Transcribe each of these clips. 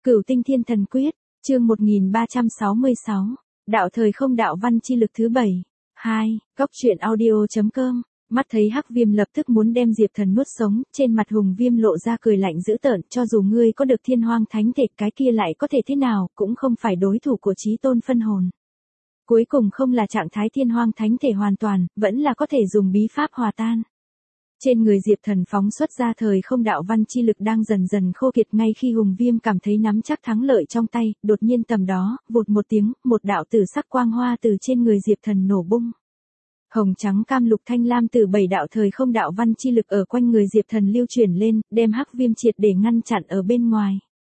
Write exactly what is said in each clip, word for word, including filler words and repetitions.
Cửu Tinh Thiên Thần Quyết, chương một nghìn ba trăm sáu mươi sáu, đạo thời không đạo văn chi lực thứ bảy. hai, Góc truyện audio chấm com. Mắt thấy Hắc Viêm lập tức muốn đem Diệp Thần nuốt sống, trên mặt Hùng Viêm lộ ra cười lạnh dữ tợn, cho dù ngươi có được Thiên Hoang Thánh Thể, cái kia lại có thể thế nào, cũng không phải đối thủ của Chí Tôn phân hồn. Cuối cùng không là trạng thái Thiên Hoang Thánh Thể hoàn toàn, vẫn là có thể dùng bí pháp hòa tan. Trên người Diệp Thần phóng xuất ra thời không đạo văn chi lực đang dần dần khô kiệt, ngay khi Hùng Viêm cảm thấy nắm chắc thắng lợi trong tay, đột nhiên tầm đó, vụt một tiếng, một đạo tử sắc quang hoa từ trên người Diệp Thần nổ bung. Hồng trắng cam lục thanh lam từ bảy đạo thời không đạo văn chi lực ở quanh người Diệp Thần lưu chuyển lên, đem Hắc Viêm triệt để ngăn chặn ở bên ngoài.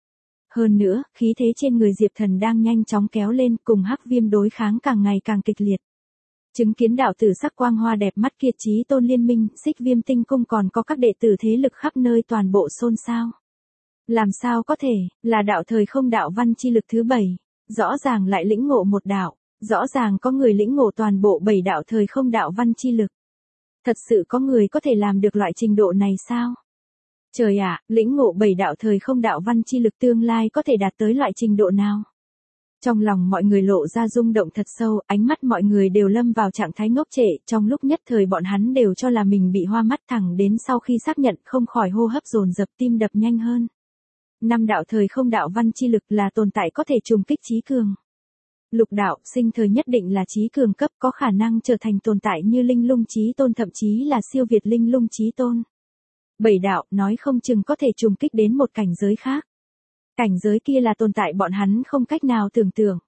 Hơn nữa, khí thế trên người Diệp Thần đang nhanh chóng kéo lên, cùng Hắc Viêm đối kháng càng ngày càng kịch liệt. Chứng kiến đạo tử sắc quang hoa đẹp mắt kia, Chí Tôn Liên Minh, Xích Viêm Tinh Cung còn có các đệ tử thế lực khắp nơi toàn bộ xôn xao. Làm sao có thể, là đạo thời không đạo văn chi lực thứ bảy, rõ ràng lại lĩnh ngộ một đạo, rõ ràng có người lĩnh ngộ toàn bộ bảy đạo thời không đạo văn chi lực. Thật sự có người có thể làm được loại trình độ này sao? Trời ạ, lĩnh ngộ bảy đạo thời không đạo văn chi lực tương lai có thể đạt tới loại trình độ nào? Trong lòng mọi người lộ ra rung động thật sâu, ánh mắt mọi người đều lâm vào trạng thái ngốc trệ, trong lúc nhất thời bọn hắn đều cho là mình bị hoa mắt, thẳng đến sau khi xác nhận không khỏi hô hấp dồn dập, tim đập nhanh hơn. Năm đạo thời không đạo văn chi lực là tồn tại có thể trùng kích chí cường. Lục đạo, sinh thời nhất định là chí cường cấp, có khả năng trở thành tồn tại như Linh Lung Chí Tôn, thậm chí là siêu việt Linh Lung Chí Tôn. Bảy đạo, nói không chừng có thể trùng kích đến một cảnh giới khác. Cảnh giới kia là tồn tại bọn hắn không cách nào tưởng tượng.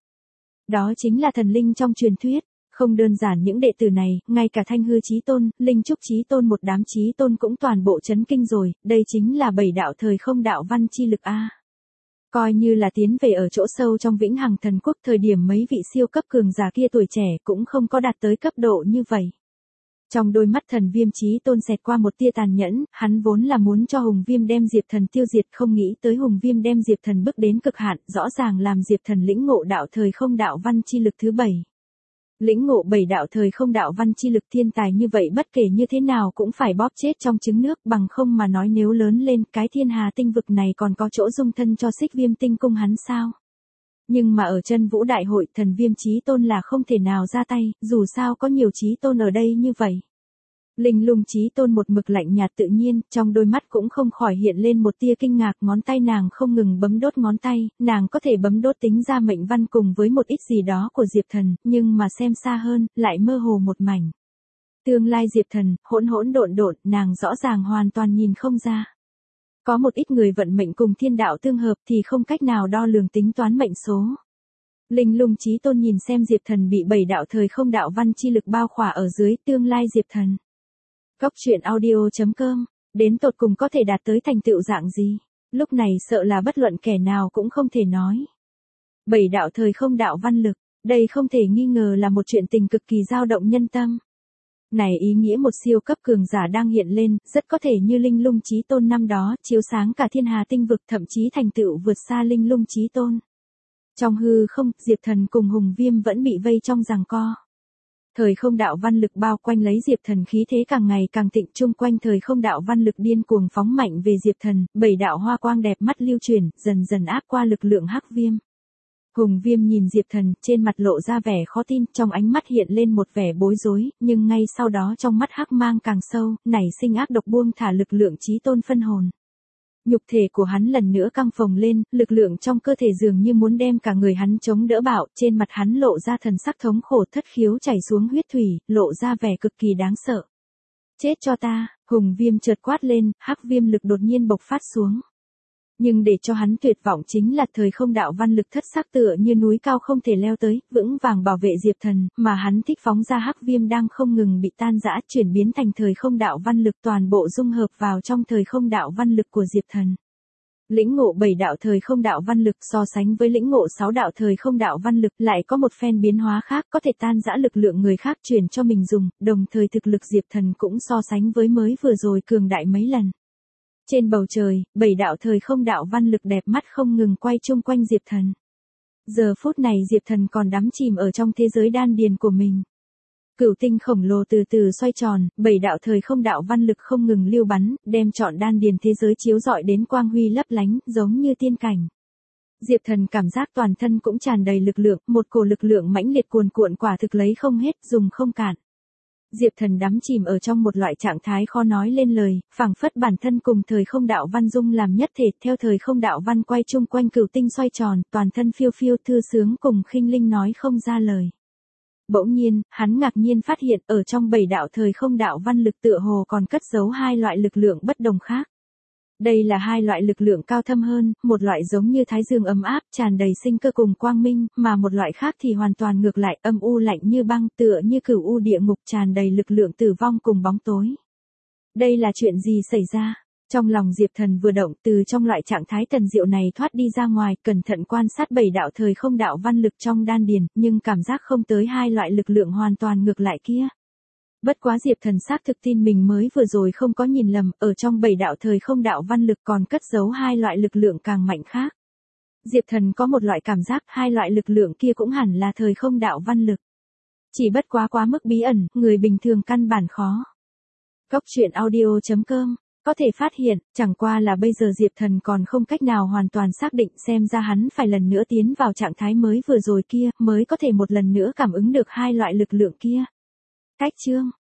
Đó chính là thần linh trong truyền thuyết, không đơn giản những đệ tử này, ngay cả Thanh Hư Chí Tôn, Linh Trúc Chí Tôn, một đám Chí Tôn cũng toàn bộ chấn kinh rồi, đây chính là bảy đạo thời không đạo văn chi lực a. Coi như là tiến về ở chỗ sâu trong Vĩnh Hằng Thần Quốc, thời điểm mấy vị siêu cấp cường giả kia tuổi trẻ cũng không có đạt tới cấp độ như vậy. Trong đôi mắt Thần Viêm Chí Tôn xẹt qua một tia tàn nhẫn, hắn vốn là muốn cho Hùng Viêm đem Diệp Thần tiêu diệt, không nghĩ tới Hùng Viêm đem Diệp Thần bước đến cực hạn, rõ ràng làm Diệp Thần lĩnh ngộ đạo thời không đạo văn chi lực thứ bảy. Lĩnh ngộ bảy đạo thời không đạo văn chi lực, thiên tài như vậy bất kể như thế nào cũng phải bóp chết trong trứng nước, bằng không mà nói nếu lớn lên, cái thiên hà tinh vực này còn có chỗ dung thân cho Xích Viêm Tinh Cung hắn sao? Nhưng mà ở Chân Vũ Đại Hội, Thần Viêm Chí Tôn là không thể nào ra tay, dù sao có nhiều Chí Tôn ở đây như vậy. Linh Lung Chí Tôn một mực lạnh nhạt tự nhiên, trong đôi mắt cũng không khỏi hiện lên một tia kinh ngạc, ngón tay nàng không ngừng bấm đốt ngón tay, nàng có thể bấm đốt tính ra mệnh văn cùng với một ít gì đó của Diệp Thần, nhưng mà xem xa hơn, lại mơ hồ một mảnh. Tương lai Diệp Thần, hỗn hỗn độn độn, nàng rõ ràng hoàn toàn nhìn không ra. Có một ít người vận mệnh cùng thiên đạo tương hợp thì không cách nào đo lường tính toán mệnh số. Linh Lung Chí Tôn nhìn xem Diệp Thần bị bảy đạo thời không đạo văn chi lực bao khỏa ở dưới, tương lai Diệp Thần. Góc truyện audio chấm com, đến tột cùng có thể đạt tới thành tựu dạng gì? Lúc này sợ là bất luận kẻ nào cũng không thể nói. Bảy đạo thời không đạo văn lực, đây không thể nghi ngờ là một chuyện tình cực kỳ dao động nhân tâm. Này ý nghĩa một siêu cấp cường giả đang hiện lên, rất có thể như Linh Lung Chí Tôn năm đó, chiếu sáng cả thiên hà tinh vực, thậm chí thành tựu vượt xa Linh Lung Chí Tôn. Trong hư không, Diệp Thần cùng Hùng Viêm vẫn bị vây trong giằng co. Thời không đạo văn lực bao quanh lấy Diệp Thần, khí thế càng ngày càng thịnh, chung quanh thời không đạo văn lực điên cuồng phóng mạnh về Diệp Thần, bảy đạo hoa quang đẹp mắt lưu chuyển, dần dần áp qua lực lượng Hắc Viêm. Hùng Viêm nhìn Diệp Thần, trên mặt lộ ra vẻ khó tin, trong ánh mắt hiện lên một vẻ bối rối, nhưng ngay sau đó trong mắt hắc mang càng sâu, nảy sinh ác độc buông thả lực lượng Chí Tôn phân hồn. Nhục thể của hắn lần nữa căng phồng lên, lực lượng trong cơ thể dường như muốn đem cả người hắn chống đỡ bạo, trên mặt hắn lộ ra thần sắc thống khổ, thất khiếu chảy xuống huyết thủy, lộ ra vẻ cực kỳ đáng sợ. Chết cho ta, Hùng Viêm chợt quát lên, Hắc Viêm lực đột nhiên bộc phát xuống. Nhưng để cho hắn tuyệt vọng chính là thời không đạo văn lực thất sắc tựa như núi cao không thể leo tới, vững vàng bảo vệ Diệp Thần, mà hắn thích phóng ra Hắc Viêm đang không ngừng bị tan rã, chuyển biến thành thời không đạo văn lực, toàn bộ dung hợp vào trong thời không đạo văn lực của Diệp Thần. Lĩnh ngộ bảy đạo thời không đạo văn lực so sánh với lĩnh ngộ sáu đạo thời không đạo văn lực lại có một phen biến hóa khác, có thể tan rã lực lượng người khác truyền cho mình dùng, đồng thời thực lực Diệp Thần cũng so sánh với mới vừa rồi cường đại mấy lần. Trên bầu trời, bảy đạo thời không đạo văn lực đẹp mắt không ngừng quay chung quanh Diệp Thần. Giờ phút này Diệp Thần còn đắm chìm ở trong thế giới đan điền của mình. Cửu tinh khổng lồ từ từ xoay tròn, bảy đạo thời không đạo văn lực không ngừng lưu bắn, đem trọn đan điền thế giới chiếu rọi đến quang huy lấp lánh, giống như tiên cảnh. Diệp Thần cảm giác toàn thân cũng tràn đầy lực lượng, một cổ lực lượng mãnh liệt cuồn cuộn quả thực lấy không hết, dùng không cạn. Diệp Thần đắm chìm ở trong một loại trạng thái khó nói lên lời, phảng phất bản thân cùng thời không đạo văn dung làm nhất thể, theo thời không đạo văn quay chung quanh cửu tinh xoay tròn, toàn thân phiêu phiêu thư sướng cùng khinh linh nói không ra lời. Bỗng nhiên, hắn ngạc nhiên phát hiện ở trong bảy đạo thời không đạo văn lực tựa hồ còn cất giấu hai loại lực lượng bất đồng khác. Đây là hai loại lực lượng cao thâm hơn, một loại giống như thái dương ấm áp, tràn đầy sinh cơ cùng quang minh, mà một loại khác thì hoàn toàn ngược lại, âm u lạnh như băng, tựa như cửu u địa ngục, tràn đầy lực lượng tử vong cùng bóng tối. Đây là chuyện gì xảy ra? Trong lòng Diệp Thần vừa động, từ trong loại trạng thái tần diệu này thoát đi ra ngoài, cẩn thận quan sát bảy đạo thời không đạo văn lực trong đan điền, nhưng cảm giác không tới hai loại lực lượng hoàn toàn ngược lại kia. Bất quá Diệp Thần xác thực tin mình mới vừa rồi không có nhìn lầm, ở trong bảy đạo thời không đạo văn lực còn cất giấu hai loại lực lượng càng mạnh khác. Diệp Thần có một loại cảm giác hai loại lực lượng kia cũng hẳn là thời không đạo văn lực. Chỉ bất quá quá mức bí ẩn, người bình thường căn bản khó. Góc truyện audio chấm com có thể phát hiện, chẳng qua là bây giờ Diệp Thần còn không cách nào hoàn toàn xác định, xem ra hắn phải lần nữa tiến vào trạng thái mới vừa rồi kia, mới có thể một lần nữa cảm ứng được hai loại lực lượng kia. Cách chương